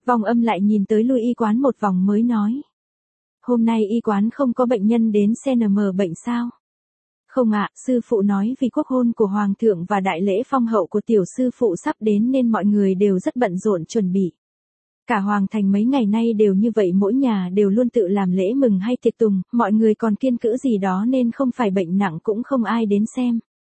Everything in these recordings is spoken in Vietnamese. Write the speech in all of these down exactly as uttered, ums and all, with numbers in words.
Vong Âm lại nhìn tới lui y quán một vòng mới nói. Hôm nay y quán không có bệnh nhân đến xê en em bệnh sao? Không ạ, sư phụ nói vì quốc hôn của Hoàng thượng và đại lễ phong hậu của tiểu sư phụ sắp đến nên mọi người đều rất bận rộn chuẩn bị. Cả Hoàng thành mấy ngày nay đều như vậy, mỗi nhà đều luôn tự làm lễ mừng hay tiệc tùng, mọi người còn kiêng cữ gì đó nên không phải bệnh nặng cũng không ai đến xem.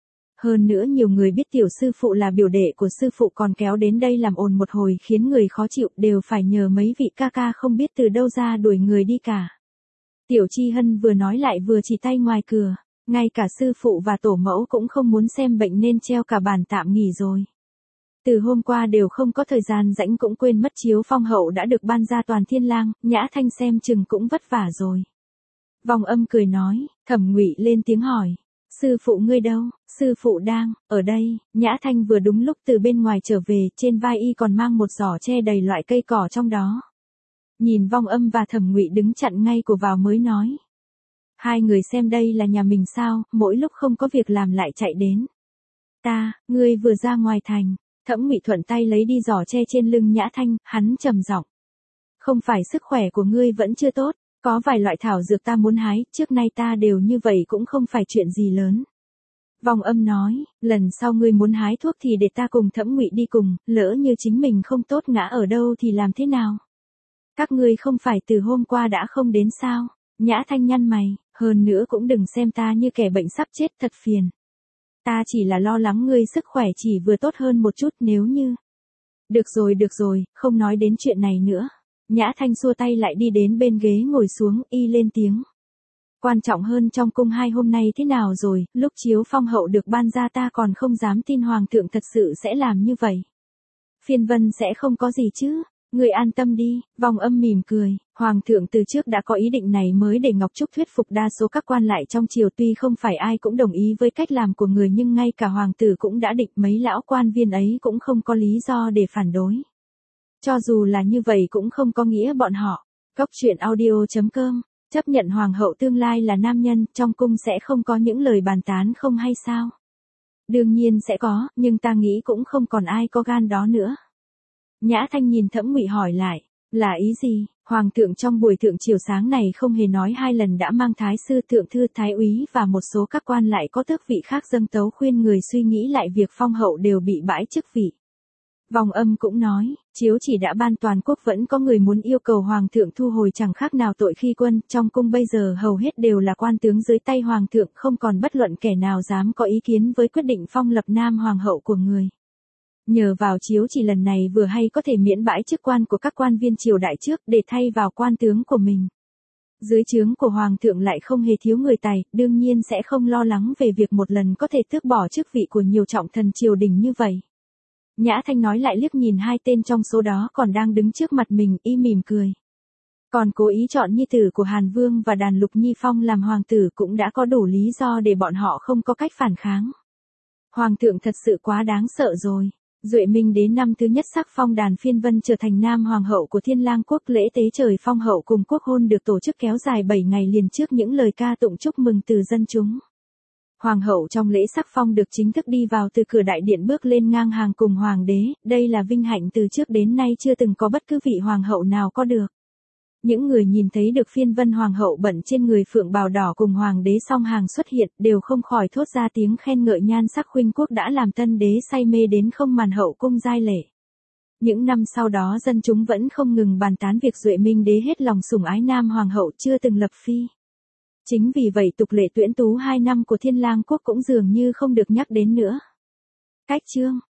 Hơn nữa nhiều người biết tiểu sư phụ là biểu đệ của sư phụ còn kéo đến đây làm ồn một hồi khiến người khó chịu, đều phải nhờ mấy vị ca ca không biết từ đâu ra đuổi người đi cả. Tiểu Chi Hân vừa nói lại vừa chỉ tay ngoài cửa, ngay cả sư phụ và tổ mẫu cũng không muốn xem bệnh nên treo cả bàn tạm nghỉ rồi. Từ hôm qua đều không có thời gian rảnh, cũng quên mất chiếu phong hậu đã được ban ra toàn thiên lang, Nhã Thanh xem chừng cũng vất vả rồi. Vong Âm cười nói, Thẩm Ngụy lên tiếng hỏi. Sư phụ ngươi đâu? Sư phụ đang, ở đây. Nhã Thanh vừa đúng lúc từ bên ngoài trở về, trên vai y còn mang một giỏ tre đầy loại cây cỏ trong đó. Nhìn Vong Âm và Thẩm Ngụy đứng chặn ngay cổ vào mới nói. Hai người xem đây là nhà mình sao, mỗi lúc không có việc làm lại chạy đến. Ta, ngươi vừa ra ngoài thành. Thẩm Ngụy thuận tay lấy đi giỏ tre trên lưng Nhã Thanh, hắn trầm giọng. Không phải sức khỏe của ngươi vẫn chưa tốt, có vài loại thảo dược ta muốn hái, trước nay ta đều như vậy cũng không phải chuyện gì lớn. Vong Âm nói, lần sau ngươi muốn hái thuốc thì để ta cùng Thẩm Ngụy đi cùng, lỡ như chính mình không tốt ngã ở đâu thì làm thế nào? Các ngươi không phải từ hôm qua đã không đến sao? Nhã Thanh nhăn mày, hơn nữa cũng đừng xem ta như kẻ bệnh sắp chết, thật phiền. Ta chỉ là lo lắng ngươi sức khỏe chỉ vừa tốt hơn một chút, nếu như... Được rồi được rồi, không nói đến chuyện này nữa. Nhã Thanh xua tay lại đi đến bên ghế ngồi xuống, y lên tiếng. Quan trọng hơn trong cung hai hôm nay thế nào rồi, lúc chiếu phong hậu được ban ra ta còn không dám tin Hoàng thượng thật sự sẽ làm như vậy. Phiên Vân sẽ không có gì chứ, người an tâm đi. Vong Âm mỉm cười, Hoàng thượng từ trước đã có ý định này mới để Ngọc Trúc thuyết phục đa số các quan lại trong triều, tuy không phải ai cũng đồng ý với cách làm của người nhưng ngay cả Hoàng tử cũng đã định, mấy lão quan viên ấy cũng không có lý do để phản đối. Cho dù là như vậy cũng không có nghĩa bọn họ. Cốc truyện audio chấm com chấp nhận Hoàng hậu tương lai là nam nhân, trong cung sẽ không có những lời bàn tán không hay sao? Đương nhiên sẽ có, nhưng ta nghĩ cũng không còn ai có gan đó nữa. Nhã Thanh nhìn Thẩm Ngụy hỏi lại, là ý gì? Hoàng thượng trong buổi thượng triều sáng này không hề nói hai lần đã mang thái sư, thượng thư, thái úy và một số các quan lại có tước vị khác dâng tấu khuyên người suy nghĩ lại việc phong hậu đều bị bãi chức vị. Vong Âm cũng nói, chiếu chỉ đã ban toàn quốc vẫn có người muốn yêu cầu Hoàng thượng thu hồi, chẳng khác nào tội khi quân, trong cung bây giờ hầu hết đều là quan tướng dưới tay Hoàng thượng, không còn bất luận kẻ nào dám có ý kiến với quyết định phong lập nam hoàng hậu của người. Nhờ vào chiếu chỉ lần này vừa hay có thể miễn bãi chức quan của các quan viên triều đại trước để thay vào quan tướng của mình. Dưới trướng của Hoàng thượng lại không hề thiếu người tài, đương nhiên sẽ không lo lắng về việc một lần có thể tước bỏ chức vị của nhiều trọng thần triều đình như vậy. Nhã Thanh nói lại liếc nhìn hai tên trong số đó còn đang đứng trước mặt mình, y mỉm cười. Còn cố ý chọn nhi tử của Hàn Vương và Đàn Lục Nhi Phong làm hoàng tử cũng đã có đủ lý do để bọn họ không có cách phản kháng. Hoàng thượng thật sự quá đáng sợ rồi. Duệ Minh Đế năm thứ nhất sắc phong Đàn Phiên Vân trở thành nam hoàng hậu của Thiên Lang quốc, lễ tế trời phong hậu cùng quốc hôn được tổ chức kéo dài bảy ngày liền trước những lời ca tụng chúc mừng từ dân chúng. Hoàng hậu trong lễ sắc phong được chính thức đi vào từ cửa đại điện bước lên ngang hàng cùng hoàng đế, đây là vinh hạnh từ trước đến nay chưa từng có bất cứ vị hoàng hậu nào có được. Những người nhìn thấy được Phiên Vân hoàng hậu bận trên người phượng bào đỏ cùng hoàng đế song hàng xuất hiện đều không khỏi thốt ra tiếng khen ngợi nhan sắc khuynh quốc đã làm tân đế say mê đến không màn hậu cung giai lệ. Những năm sau đó dân chúng vẫn không ngừng bàn tán việc Duệ Minh Đế hết lòng sủng ái nam hoàng hậu chưa từng lập phi. Chính vì vậy tục lệ tuyển tú hai năm của Thiên Lang quốc cũng dường như không được nhắc đến nữa. Cách chương